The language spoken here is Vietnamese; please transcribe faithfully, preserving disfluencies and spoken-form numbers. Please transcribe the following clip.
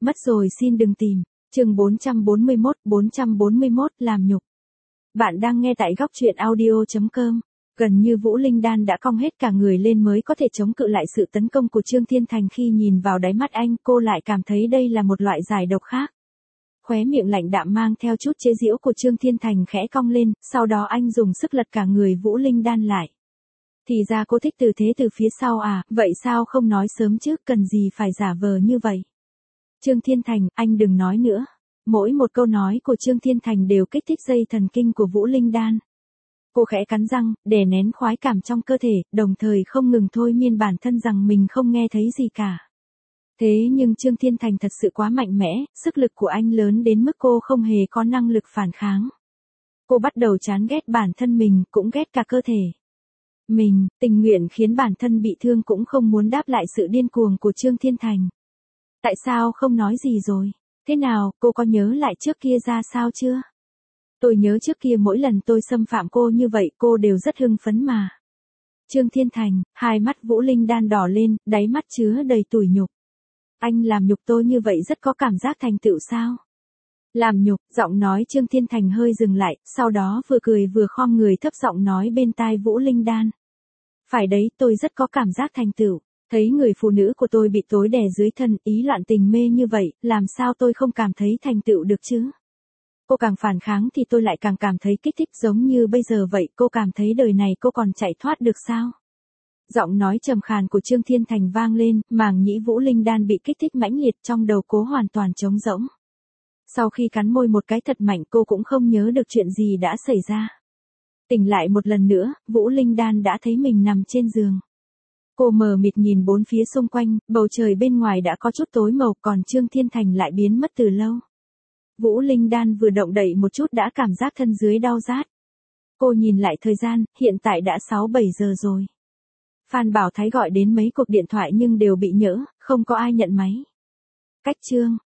mất rồi xin đừng tìm. Chương bốn trăm bốn mươi mốt, bốn trăm bốn mươi mốt làm nhục. Bạn đang nghe tại góc truyện audio chấm com. Gần như Vũ Linh Đan đã cong hết cả người lên mới có thể chống cự lại sự tấn công của Trương Thiên Thành. Khi nhìn vào đáy mắt anh, cô lại cảm thấy đây là một loại giải độc khác. Khóe miệng lạnh đạm mang theo chút chế giễu của Trương Thiên Thành khẽ cong lên, sau đó anh dùng sức lật cả người Vũ Linh Đan lại. Thì ra cô thích từ thế từ phía sau à, vậy sao không nói sớm chứ, cần gì phải giả vờ như vậy. Trương Thiên Thành, anh đừng nói nữa. Mỗi một câu nói của Trương Thiên Thành đều kích thích dây thần kinh của Vũ Linh Đan. Cô khẽ cắn răng, đè nén khoái cảm trong cơ thể, đồng thời không ngừng thôi miên bản thân rằng mình không nghe thấy gì cả. Thế nhưng Trương Thiên Thành thật sự quá mạnh mẽ, sức lực của anh lớn đến mức cô không hề có năng lực phản kháng. Cô bắt đầu chán ghét bản thân mình, cũng ghét cả cơ thể. Mình, tình nguyện khiến bản thân bị thương cũng không muốn đáp lại sự điên cuồng của Trương Thiên Thành. Tại sao không nói gì rồi? Thế nào, cô có nhớ lại trước kia ra sao chưa? Tôi nhớ trước kia mỗi lần tôi xâm phạm cô như vậy cô đều rất hưng phấn mà. Trương Thiên Thành, hai mắt Vũ Linh Đan đỏ lên, đáy mắt chứa đầy tủi nhục. Anh làm nhục tôi như vậy rất có cảm giác thành tựu sao? Làm nhục, giọng nói Trương Thiên Thành hơi dừng lại, sau đó vừa cười vừa khom người thấp giọng nói bên tai Vũ Linh Đan. Phải đấy, tôi rất có cảm giác thành tựu. Thấy người phụ nữ của tôi bị tối đè dưới thân, ý loạn tình mê như vậy, làm sao tôi không cảm thấy thành tựu được chứ? Cô càng phản kháng thì tôi lại càng cảm thấy kích thích, giống như bây giờ vậy. Cô cảm thấy đời này cô còn chạy thoát được sao? Giọng nói trầm khàn của Trương Thiên Thành vang lên, màng nhĩ Vũ Linh Đan bị kích thích mãnh liệt, trong đầu cố hoàn toàn trống rỗng. Sau khi cắn môi một cái thật mạnh cô cũng không nhớ được chuyện gì đã xảy ra. Tỉnh lại một lần nữa, Vũ Linh Đan đã thấy mình nằm trên giường. Cô mờ mịt nhìn bốn phía xung quanh, bầu trời bên ngoài đã có chút tối màu, còn Trương Thiên Thành lại biến mất từ lâu. Vũ Linh Đan vừa động đậy một chút đã cảm giác thân dưới đau rát. Cô nhìn lại thời gian, hiện tại đã sáu bảy giờ rồi. Phan Bảo Thái gọi đến mấy cuộc điện thoại nhưng đều bị nhỡ, không có ai nhận máy. Cách Trương